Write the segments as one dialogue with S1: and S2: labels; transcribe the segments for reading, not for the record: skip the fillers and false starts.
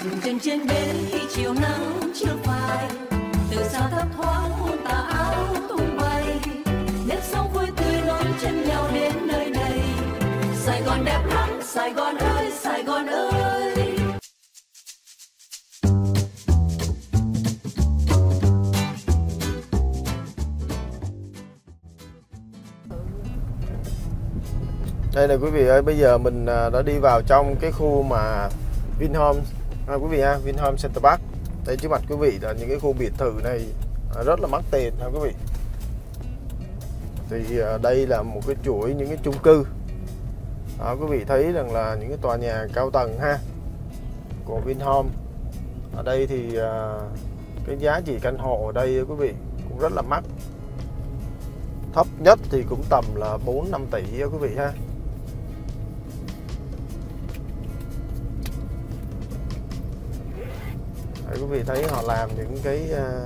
S1: dừng chân trên bến khi chiều nắng chưa phai, từ xa thấp thoáng tà áo tung bay, nếp sống vui tươi nối chân nhau đến nơi này. Sài Gòn đẹp lắm, Sài Gòn ơi, Sài Gòn ơi.
S2: Đây là quý vị ơi, bây giờ mình đã đi vào trong cái khu mà Vinhome quý vị ha, Vinhome Center Park. Đây trước mặt quý vị là những cái khu biệt thự này rất là mắc tiền ha quý vị. Thì đây là một cái chuỗi những cái chung cư. Đó, quý vị thấy rằng là những cái tòa nhà cao tầng ha của Vinhome. Ở đây thì cái giá trị căn hộ ở đây quý vị cũng rất là mắc. Thấp nhất thì cũng tầm là 4-5 tỷ quý vị ha. Đấy, quý vị thấy họ làm những cái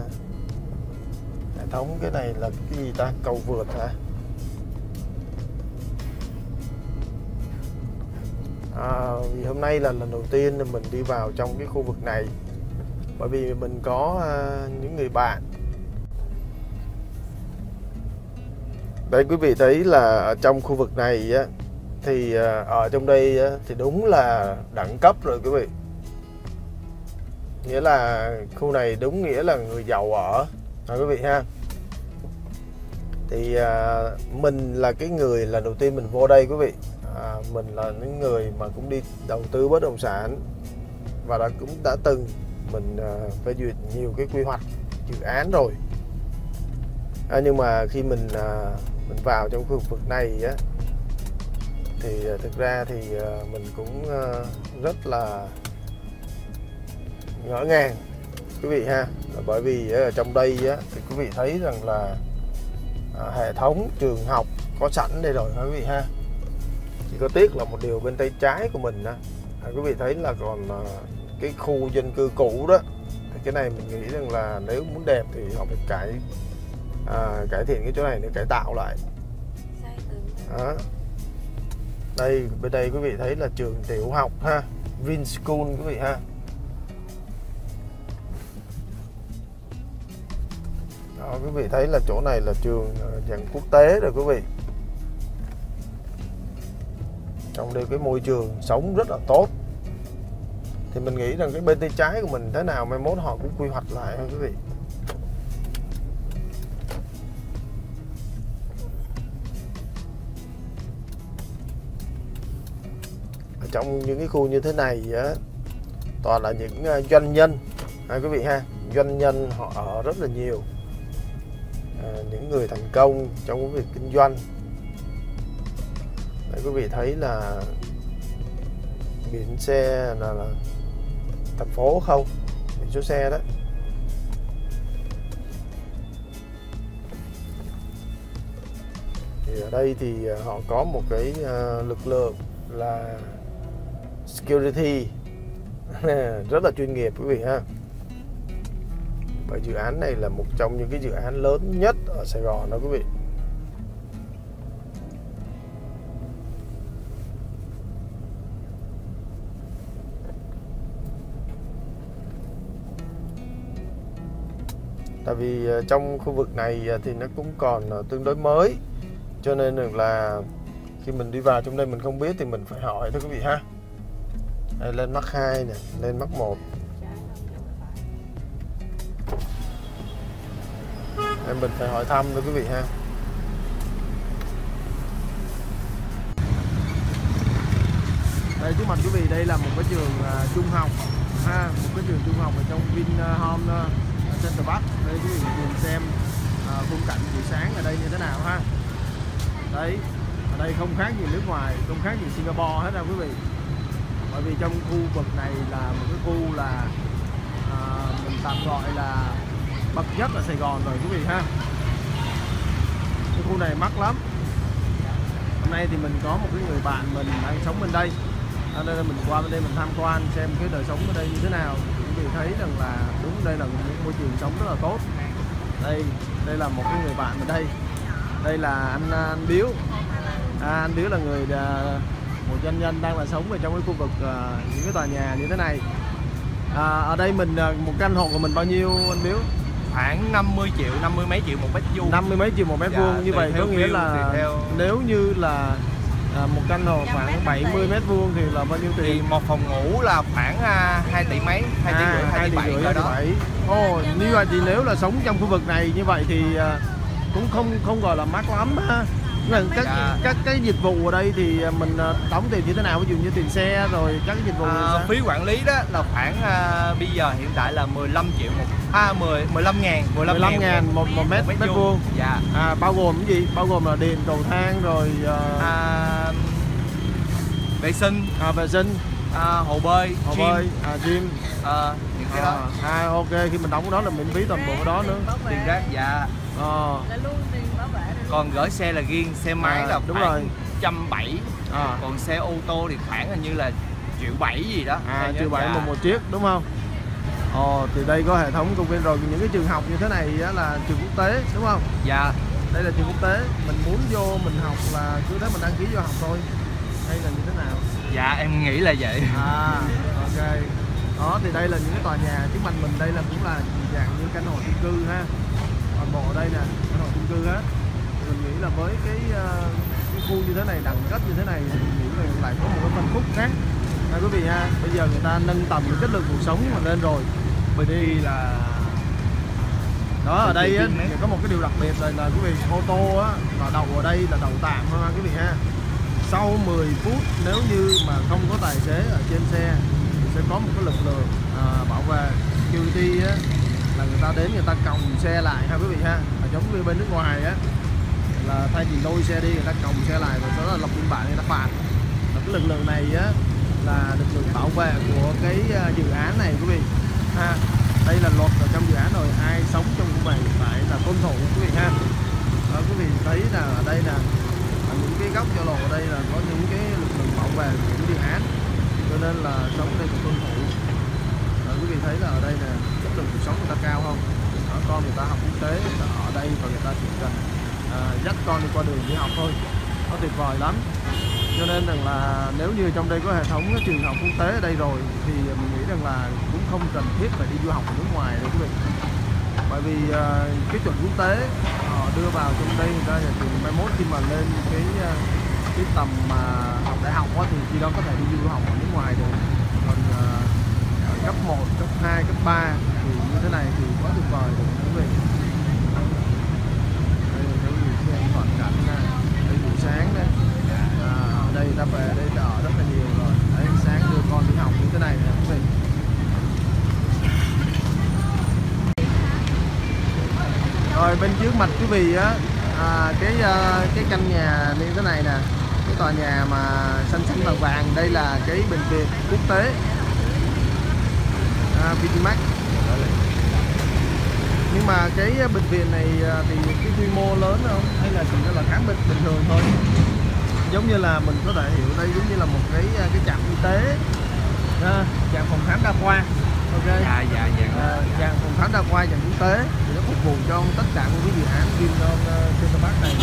S2: hệ thống, cái này là cái gì ta, cầu vượt hả? Vì hôm nay là lần đầu tiên mình đi vào trong cái khu vực này, bởi vì mình có những người bạn. Đây quý vị thấy là ở trong khu vực này á, thì ở trong đây á, thì đúng là đẳng cấp rồi quý vị. Nghĩa là khu này đúng nghĩa là người giàu ở quý vị ha. Thì mình là cái người lần đầu tiên mình vô đây quý vị. Mình là những người mà cũng đi đầu tư bất động sản và cũng đã từng mình phê duyệt nhiều cái quy hoạch dự án rồi. Nhưng mà khi mình vào trong khu vực này á, thì thực ra thì mình cũng rất là ngỡ ngàng quý vị ha. Bởi vì ở trong đây á, thì quý vị thấy rằng là hệ thống trường học có sẵn đây rồi quý vị ha. Chỉ có tiếc là một điều bên tay trái của mình á, quý vị thấy là còn cái khu dân cư cũ đó. Thì cái này mình nghĩ rằng là nếu muốn đẹp thì họ phải cải thiện cái chỗ này để cải tạo lại. Đó. Đây bên đây quý vị thấy là trường tiểu học ha, Vinschool quý vị ha. Đó, quý vị thấy là chỗ này là trường dạng quốc tế rồi quý vị. Trong đây cái môi trường sống rất là tốt. Thì mình nghĩ rằng cái bên tay trái của mình thế nào mai mốt họ cũng quy hoạch lại thôi quý vị. Ở trong những cái khu như thế này á, toàn là những doanh nhân quý vị ha. Doanh nhân họ ở rất là nhiều. Những người thành công trong cái việc kinh doanh. Đấy, quý vị thấy là biển xe là thành phố không, biển số xe đó. Thì ở đây thì họ có một cái lực lượng là security rất là chuyên nghiệp quý vị ha. Bởi dự án này là một trong những cái dự án lớn nhất ở Sài Gòn đó quý vị. Tại vì trong khu vực này thì nó cũng còn tương đối mới, cho nên là khi mình đi vào trong đây mình không biết thì mình phải hỏi thôi quý vị ha. Đây, lên mắc 2 nè, lên mắc 1. Nên mình phải hỏi thăm thôi quý vị ha. Đây trước mặt quý vị, đây là một cái trường trung học ha, một cái trường trung học ở trong Vinhome Center Park. Đây quý vị cùng xem khung cảnh buổi sáng ở đây như thế nào ha. Đấy, ở đây không khác gì nước ngoài, không khác gì Singapore hết đâu quý vị. Bởi vì trong khu vực này là một cái khu là mình tạm gọi là bậc nhất ở Sài Gòn rồi quý vị ha. Cái khu này mắc lắm. Hôm nay thì mình có một cái người bạn mình đang sống bên đây, nên là mình qua bên đây mình tham quan xem cái đời sống ở đây như thế nào. Quý vị thấy rằng là đúng đây là một môi trường sống rất là tốt. Đây là một cái người bạn ở đây. Đây là anh Biếu. Anh Biếu là một doanh nhân đang là sống ở trong cái khu vực những cái tòa nhà như thế này. Ở đây mình một căn hộ của mình bao nhiêu anh Biếu?
S3: Khoảng 50 triệu, 50 mấy triệu một mét vuông.
S2: 50 mấy triệu một mét vuông. Như vậy có nghĩa là nếu như là một căn hộ khoảng 70 mét vuông thì là bao nhiêu tiền?
S3: Thì một phòng ngủ là khoảng 2 tỷ mấy, 2 tỷ rưỡi, 2 tỷ 7 đó.
S2: Ồ, như vậy thì nếu là sống trong khu vực này như vậy thì cũng không gọi là mắc lắm ha. Các cái dịch vụ ở đây thì mình đóng tiền như thế nào, ví dụ như tiền xe rồi các cái dịch vụ
S3: phí quản lý đó là khoảng bây giờ hiện tại là 15 triệu 15 ngàn
S2: một mét vuông.
S3: Dạ.
S2: Bao gồm cái gì? Bao gồm là điện, cầu thang rồi
S3: vệ sinh, hồ bơi,
S2: gym,
S3: những cái đó.
S2: Ok, khi mình đóng cái đó là miễn phí toàn bộ đó nữa.
S3: Tiền rác, dạ.
S4: Là luôn tiền bảo vệ.
S3: Còn gửi xe là riêng, xe máy là
S2: đúng
S3: khoảng
S2: rồi.
S3: 170. Còn xe ô tô thì khoảng hình như là 1,7 triệu gì đó.
S2: 1,7 triệu một chiếc đúng không? Thì đây có hệ thống công viên rồi. Những cái trường học như thế này là trường quốc tế đúng không?
S3: Dạ.
S2: Đây là trường quốc tế. Mình muốn vô mình học là cứ thế mình đăng ký vô học thôi, hay là như thế nào?
S3: Dạ em nghĩ là vậy.
S2: Ok. Đó thì đây là những cái tòa nhà trước mặt mình, đây là cũng là dạng như căn hộ chung cư ha. Toàn bộ ở đây nè, căn hộ chung cư hết. Mình nghĩ là với cái khu như thế này, đẳng cấp như thế này thì mình nghĩ là lại có một cái phân khúc khác. Quý vị ha, bây giờ người ta nâng tầm cái chất lượng cuộc sống mà lên rồi. Bởi vì là đó ở đây á, có một cái điều đặc biệt là quý vị, ô tô á là đậu ở đây là đậu tạm thôi ha quý vị ha. Sau 10 phút nếu như mà không có tài xế ở trên xe thì sẽ có một cái lực lượng bảo vệ security á, là người ta đến người ta còng xe lại ha quý vị ha. Giống như bên nước ngoài á, là thay vì lôi xe đi người ta còng xe lại rồi sau đó là lập biên bản người ta phạt. Cái lực lượng này á là lực lượng bảo vệ của cái dự án này quý vị ha. Đây là luật ở trong dự án rồi, ai sống trong khu này phải là tuân thủ quý vị ha. Đó, quý vị thấy là ở đây là những cái góc giao lộ ở đây là có những cái lực lượng bảo vệ của cái dự án, cho nên là sống đây phải tuân thủ. Quý vị thấy là ở đây là chất lượng cuộc sống người ta cao không? Con người ta học quốc tế ở đây và người ta chỉ cần dắt con đi qua đường đi học thôi, nó tuyệt vời lắm. Cho nên rằng là nếu như trong đây có hệ thống trường học quốc tế ở đây rồi thì mình nghĩ rằng là cũng không cần thiết phải đi du học ở nước ngoài đâu quý vị. Bởi vì cái chuẩn quốc tế họ đưa vào trong đây người ta thì mai mốt khi mà lên cái tầm mà học đại học thì khi đó có thể đi du học ở nước ngoài được. Còn cấp 1, cấp 2, cấp 3 thì như thế này thì quá tuyệt vời rồi quý vị. Đây là cái gì xem toàn cảnh đây buổi sáng đây. Ở đây ta về đây ở rất là nhiều rồi. Đấy, sáng đưa con đi học như thế này nè quý vị. Rồi bên trước mặt quý vị á, cái căn nhà như thế này nè, cái tòa nhà mà xanh xanh vàng vàng, đây là cái bệnh viện quốc tế Vitimax. Nhưng mà cái bệnh viện này thì cái quy mô lớn không, hay là chỉ là khám bệnh bình thường thôi? Giống như là mình có thể hiểu đây giống như là một cái trạm y tế, trạm phòng khám đa khoa. Ok. Trạm phòng khám đa khoa, trạm quốc tế thì nó phục vụ cho tất cả những cái dự án Vinhome Center Park này.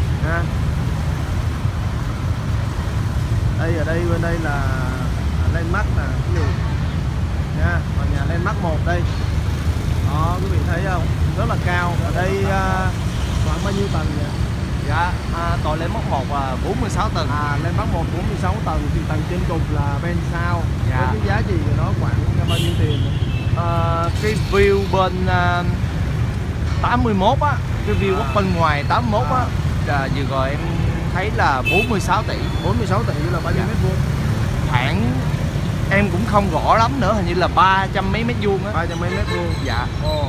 S2: Đây ở đây bên đây là Landmark nè quý vị nha, tòa nhà Landmark 1 đây. Đó quý vị thấy không, rất là cao. Ở đây khoảng bao nhiêu tầng vậy?
S3: Dạ, tòa Landmark 1 là 46 tầng.
S2: Landmark 1 46 tầng thì tầng trên cùng là Penthouse.
S3: Dạ.
S2: Cái giá trị của nó khoảng bao nhiêu tiền?
S3: Cái view bên 81 á, cái view bên ngoài 81 á, vừa rồi em thấy là 46 tỷ.
S2: 46 tỷ là bao nhiêu mét vuông?
S3: Khoảng em cũng không rõ lắm nữa, hình như là 300 mấy mét vuông á.
S2: 300 mấy mét vuông.
S3: Dạ.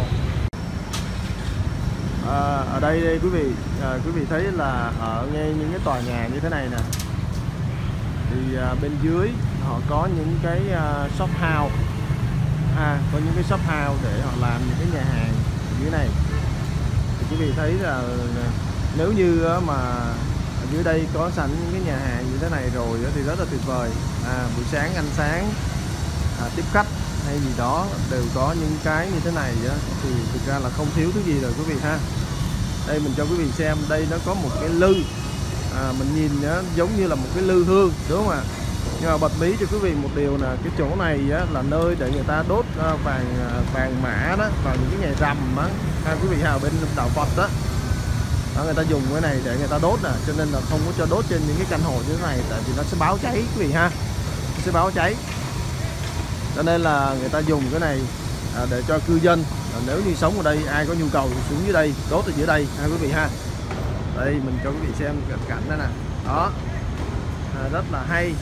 S2: Ở đây quý vị thấy là ở ngay những cái tòa nhà như thế này nè, thì bên dưới họ có những cái shop house, có những cái shop house để họ làm những cái nhà hàng dưới này. Thì quý vị thấy là nếu như mà ở dưới đây có sẵn những cái nhà hàng như thế này rồi thì rất là tuyệt vời. Buổi sáng ăn sáng, tiếp khách hay gì đó đều có những cái như thế này đó, thì thực ra là không thiếu thứ gì rồi quý vị ha. Đây mình cho quý vị xem, đây nó có một cái lư, mình nhìn nó giống như là một cái lư hương đúng không ạ? Nhưng mà bật mí cho quý vị một điều là cái chỗ này á, là nơi để người ta đốt vàng mã đó vào những cái ngày rằm á, quý vị ở bên đạo Phật đó. Đó, người ta dùng cái này để người ta đốt nè, cho nên là không có cho đốt trên những cái căn hộ như thế này, tại vì nó sẽ báo cháy quý vị ha, nó sẽ báo cháy. Cho nên là người ta dùng cái này để cho cư dân nếu như sống ở đây ai có nhu cầu thì xuống dưới đây đốt ở dưới đây ha quý vị ha. Đây mình cho quý vị xem cảnh đó nè, đó rất là hay.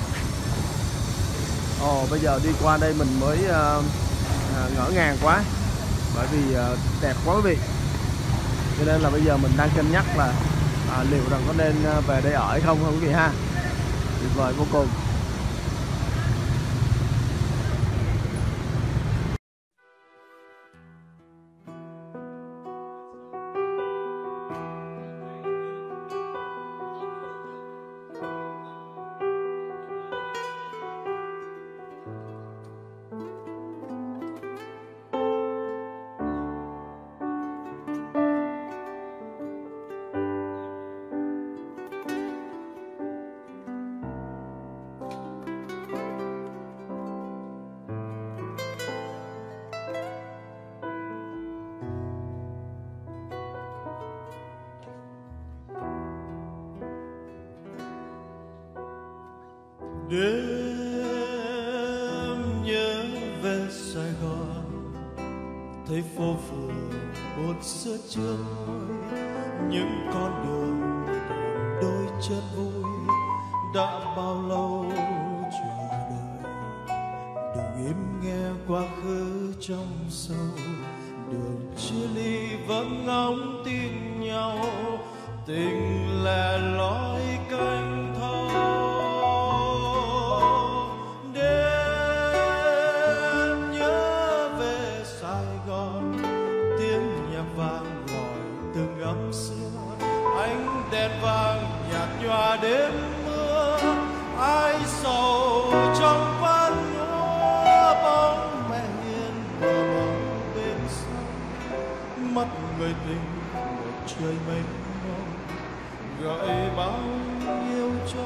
S2: Bây giờ đi qua đây mình mới ngỡ ngàng quá, bởi vì đẹp quá quý vị. Cho nên là bây giờ mình đang cân nhắc là liệu rằng có nên về đây ở hay không quý vị ha. Tuyệt vời vô cùng.
S5: Đêm nhớ về Sài Gòn, thấy phố phường một xưa chưa môi, những con đường đôi chân vui đã bao lâu chờ đợi. Đừng im nghe quá khứ trong sâu, đường chia ly vẫn ngóng tin nhau, tình lẻ loi canh thâu. Đèn vàng nhạt nhòa đêm mưa, ai sầu trong vắt nhúa, bóng mẹ hiền bờ bóng bên sông, mắt người tình một trời mênh mông gợi bao nhiêu cho.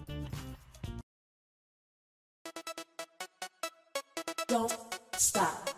S1: Don't stop.